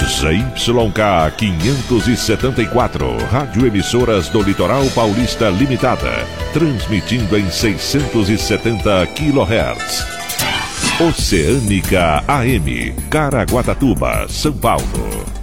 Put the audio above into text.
ZYK 574, Rádio Emissoras do Litoral Paulista Limitada, transmitindo em 670 kHz. Oceânica AM, Caraguatatuba, São Paulo.